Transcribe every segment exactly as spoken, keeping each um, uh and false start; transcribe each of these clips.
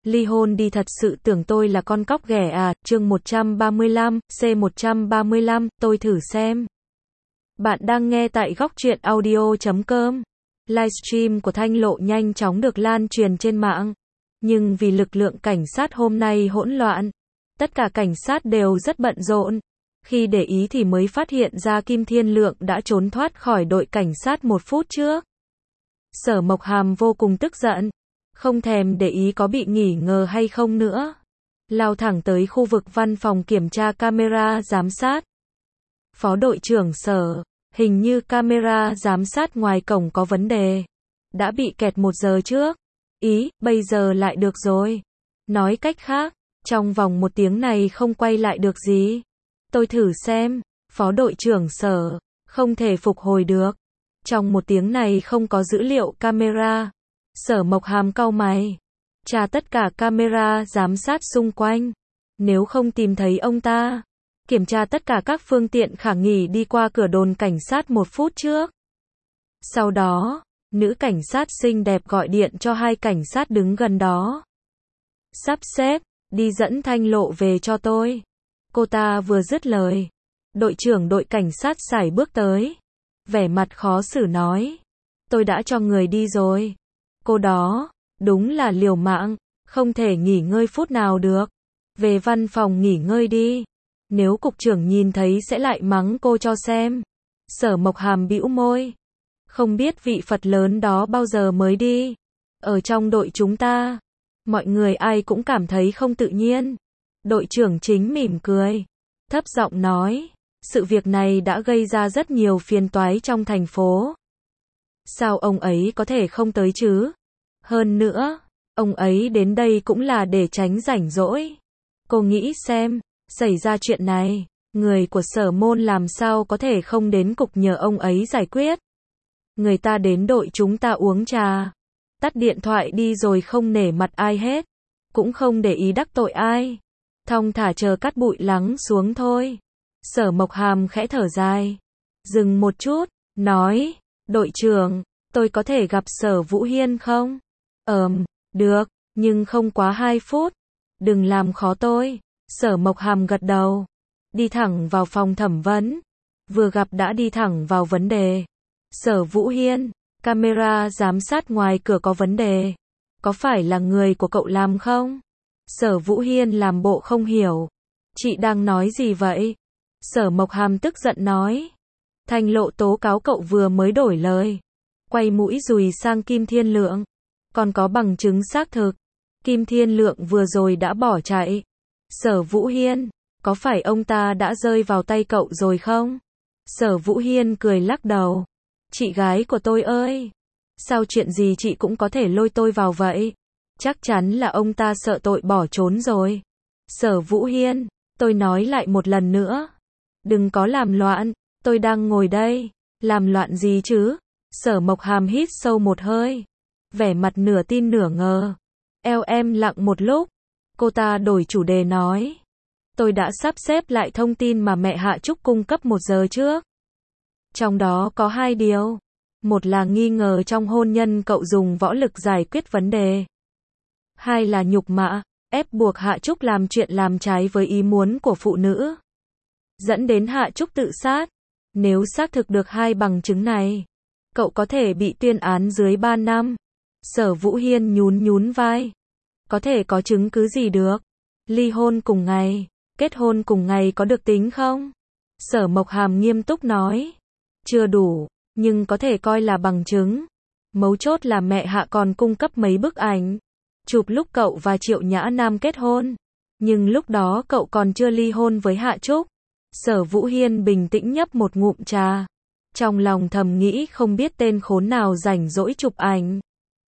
Ly hôn đi thật sự tưởng tôi là con cóc ghẻ à, chương một trăm ba mươi lăm, C một trăm ba mươi lăm, tôi thử xem. Bạn đang nghe tại góc truyện audio chấm com. Livestream của Thanh Lộ nhanh chóng được lan truyền trên mạng. Nhưng vì lực lượng cảnh sát hôm nay hỗn loạn, tất cả cảnh sát đều rất bận rộn. Khi để ý thì mới phát hiện ra Kim Thiên Lượng đã trốn thoát khỏi đội cảnh sát một phút trước. Sở Mộc Hàm vô cùng tức giận, không thèm để ý có bị nghi ngờ hay không nữa. Lao thẳng tới khu vực văn phòng kiểm tra camera giám sát. Phó đội trưởng Sở, hình như camera giám sát ngoài cổng có vấn đề. Đã bị kẹt một giờ trước. Ý, bây giờ lại được rồi. Nói cách khác, trong vòng một tiếng này không quay lại được gì. Tôi thử xem, Phó đội trưởng Sở, không thể phục hồi được. Trong một tiếng này không có dữ liệu camera. Sở Mộc Hàm cau mày. Tra tất cả camera giám sát xung quanh. Nếu không tìm thấy ông ta, kiểm tra tất cả các phương tiện khả nghi đi qua cửa đồn cảnh sát một phút trước. Sau đó, nữ cảnh sát xinh đẹp gọi điện cho hai cảnh sát đứng gần đó. Sắp xếp, đi dẫn Thanh Lộ về cho tôi. Cô ta vừa dứt lời, đội trưởng đội cảnh sát sải bước tới. Vẻ mặt khó xử nói. Tôi đã cho người đi rồi. Cô đó, đúng là liều mạng, không thể nghỉ ngơi phút nào được. Về văn phòng nghỉ ngơi đi. Nếu cục trưởng nhìn thấy sẽ lại mắng cô cho xem. Sở Mộc Hàm bĩu môi. Không biết vị Phật lớn đó bao giờ mới đi. Ở trong đội chúng ta, mọi người ai cũng cảm thấy không tự nhiên. Đội trưởng Chính mỉm cười, thấp giọng nói, sự việc này đã gây ra rất nhiều phiền toái trong thành phố. Sao ông ấy có thể không tới chứ? Hơn nữa, ông ấy đến đây cũng là để tránh rảnh rỗi. Cô nghĩ xem, xảy ra chuyện này, người của Sở Môn làm sao có thể không đến cục nhờ ông ấy giải quyết. Người ta đến đội chúng ta uống trà, tắt điện thoại đi rồi không nể mặt ai hết, cũng không để ý đắc tội ai. Thong thả chờ cát bụi lắng xuống thôi. Sở Mộc Hàm khẽ thở dài, dừng một chút, nói, đội trưởng, tôi có thể gặp Sở Vũ Hiên không? Ờm, được, nhưng không quá hai phút. Đừng làm khó tôi. Sở Mộc Hàm gật đầu, đi thẳng vào phòng thẩm vấn. Vừa gặp đã đi thẳng vào vấn đề. Sở Vũ Hiên, camera giám sát ngoài cửa có vấn đề. Có phải là người của cậu làm không? Sở Vũ Hiên làm bộ không hiểu. Chị đang nói gì vậy? Sở Mộc Hàm tức giận nói. Thanh Lộ tố cáo cậu vừa mới đổi lời. Quay mũi dùi sang Kim Thiên Lượng. Còn có bằng chứng xác thực. Kim Thiên Lượng vừa rồi đã bỏ chạy. Sở Vũ Hiên, có phải ông ta đã rơi vào tay cậu rồi không? Sở Vũ Hiên cười lắc đầu. Chị gái của tôi ơi! Sao chuyện gì chị cũng có thể lôi tôi vào vậy? Chắc chắn là ông ta sợ tội bỏ trốn rồi. Sở Vũ Hiên, tôi nói lại một lần nữa. Đừng có làm loạn, tôi đang ngồi đây. Làm loạn gì chứ? Sở Mộc Hàm hít sâu một hơi. Vẻ mặt nửa tin nửa ngờ. Eo em lặng một lúc. Cô ta đổi chủ đề nói. Tôi đã sắp xếp lại thông tin mà mẹ Hạ Trúc cung cấp một giờ trước. Trong đó có hai điều. Một là nghi ngờ trong hôn nhân cậu dùng võ lực giải quyết vấn đề. Hai là nhục mạ, ép buộc Hạ Trúc làm chuyện làm trái với ý muốn của phụ nữ. Dẫn đến Hạ Trúc tự sát. Nếu xác thực được hai bằng chứng này, cậu có thể bị tuyên án dưới ba năm. Sở Vũ Hiên nhún nhún vai. Có thể có chứng cứ gì được? Ly hôn cùng ngày, kết hôn cùng ngày có được tính không? Sở Mộc Hàm nghiêm túc nói. Chưa đủ, nhưng có thể coi là bằng chứng. Mấu chốt là mẹ Hạ còn cung cấp mấy bức ảnh. Chụp lúc cậu và Triệu Nhã Nam kết hôn. Nhưng lúc đó cậu còn chưa ly hôn với Hạ Trúc. Sở Vũ Hiên bình tĩnh nhấp một ngụm trà. Trong lòng thầm nghĩ không biết tên khốn nào rảnh rỗi chụp ảnh.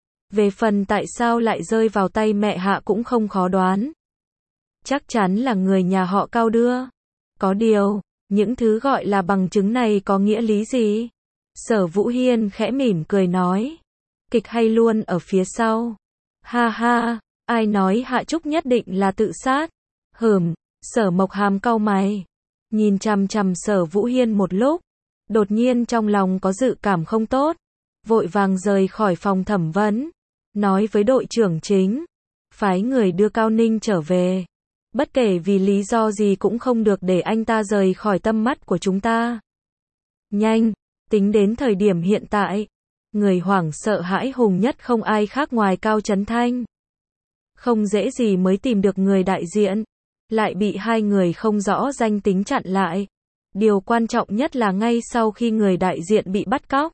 Về phần tại sao lại rơi vào tay mẹ Hạ cũng không khó đoán. Chắc chắn là người nhà họ Cao đưa. Có điều, những thứ gọi là bằng chứng này có nghĩa lý gì? Sở Vũ Hiên khẽ mỉm cười nói. Kịch hay luôn ở phía sau. Ha ha, ai nói Hạ Trúc nhất định là tự sát? Hừm, Sở Mộc Hàm cau mày. Nhìn chằm chằm Sở Vũ Hiên một lúc. Đột nhiên trong lòng có dự cảm không tốt. Vội vàng rời khỏi phòng thẩm vấn. Nói với đội trưởng Chính. phái người đưa Cao Ninh trở về. Bất kể vì lý do gì cũng không được để anh ta rời khỏi tầm mắt của chúng ta. Nhanh, tính đến thời điểm hiện tại, người hoảng sợ hãi hùng nhất không ai khác ngoài Cao Chấn Thanh. Không dễ gì mới tìm được người đại diện, lại bị hai người không rõ danh tính chặn lại. Điều quan trọng nhất là ngay sau khi người đại diện bị bắt cóc,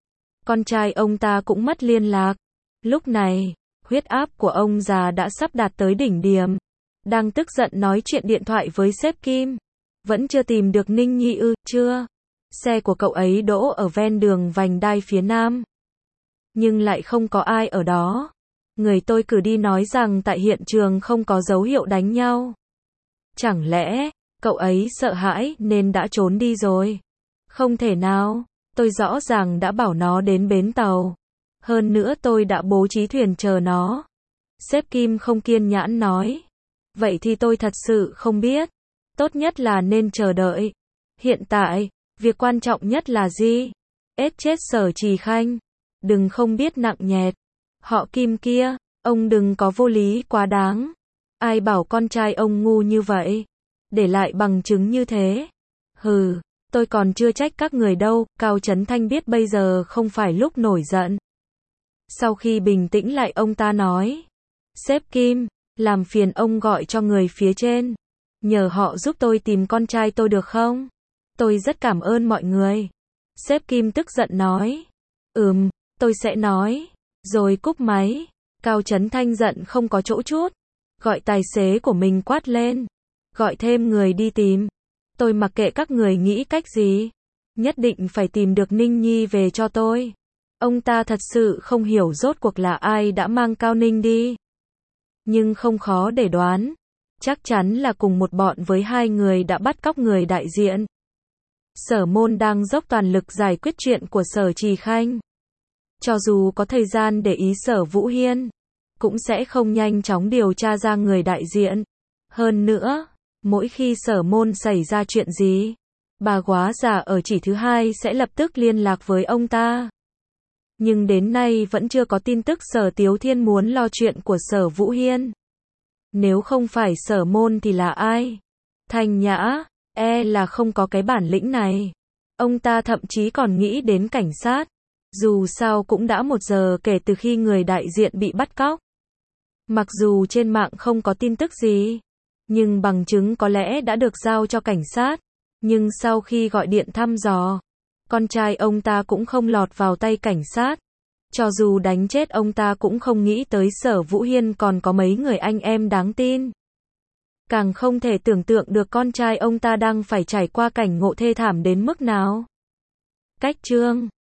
con trai ông ta cũng mất liên lạc. Lúc này, huyết áp của ông già đã sắp đạt tới đỉnh điểm. Đang tức giận nói chuyện điện thoại với sếp Kim. Vẫn chưa tìm được Ninh Nhi ư? Chưa. Xe của cậu ấy đỗ ở ven đường vành đai phía nam. Nhưng lại không có ai ở đó. Người tôi cử đi nói rằng tại hiện trường không có dấu hiệu đánh nhau. Chẳng lẽ, cậu ấy sợ hãi nên đã trốn đi rồi? Không thể nào. Tôi rõ ràng đã bảo nó đến bến tàu. Hơn nữa tôi đã bố trí thuyền chờ nó. Sếp Kim không kiên nhẫn nói. Vậy thì tôi thật sự không biết. Tốt nhất là nên chờ đợi. Hiện tại, việc quan trọng nhất là gì? Ết chết Sở Trì Khanh. Đừng không biết nặng nhẹt. Họ Kim kia, ông đừng có vô lý quá đáng. Ai bảo con trai ông ngu như vậy? Để lại bằng chứng như thế. Hừ, tôi còn chưa trách các người đâu. Cao Chấn Thanh biết bây giờ không phải lúc nổi giận. Sau khi bình tĩnh lại ông ta nói. Sếp Kim, làm phiền ông gọi cho người phía trên. Nhờ họ giúp tôi tìm con trai tôi được không? Tôi rất cảm ơn mọi người. Sếp Kim tức giận nói. Ừm, tôi sẽ nói. Rồi cúp máy. Cao Chấn Thanh giận không có chỗ chút. Gọi tài xế của mình quát lên. Gọi thêm người đi tìm. Tôi mặc kệ các người nghĩ cách gì. Nhất định phải tìm được Ninh Nhi về cho tôi. Ông ta thật sự không hiểu rốt cuộc là ai đã mang Cao Ninh đi. Nhưng không khó để đoán. Chắc chắn là cùng một bọn với hai người đã bắt cóc người đại diện. Sở Môn đang dốc toàn lực giải quyết chuyện của Sở Trì Khanh. Cho dù có thời gian để ý Sở Vũ Hiên, cũng sẽ không nhanh chóng điều tra ra người đại diện. Hơn nữa, mỗi khi Sở Môn xảy ra chuyện gì, bà góa già ở chỉ thứ hai sẽ lập tức liên lạc với ông ta. Nhưng đến nay vẫn chưa có tin tức Sở Tiếu Thiên muốn lo chuyện của Sở Vũ Hiên. Nếu không phải Sở Môn thì là ai? Thanh Nhã, e là không có cái bản lĩnh này. Ông ta thậm chí còn nghĩ đến cảnh sát. Dù sao cũng đã một giờ kể từ khi người đại diện bị bắt cóc. Mặc dù trên mạng không có tin tức gì, nhưng bằng chứng có lẽ đã được giao cho cảnh sát. Nhưng sau khi gọi điện thăm dò, con trai ông ta cũng không lọt vào tay cảnh sát. Cho dù đánh chết ông ta cũng không nghĩ tới Sở Vũ Hiên còn có mấy người anh em đáng tin. Càng không thể tưởng tượng được con trai ông ta đang phải trải qua cảnh ngộ thê thảm đến mức nào. Cách chương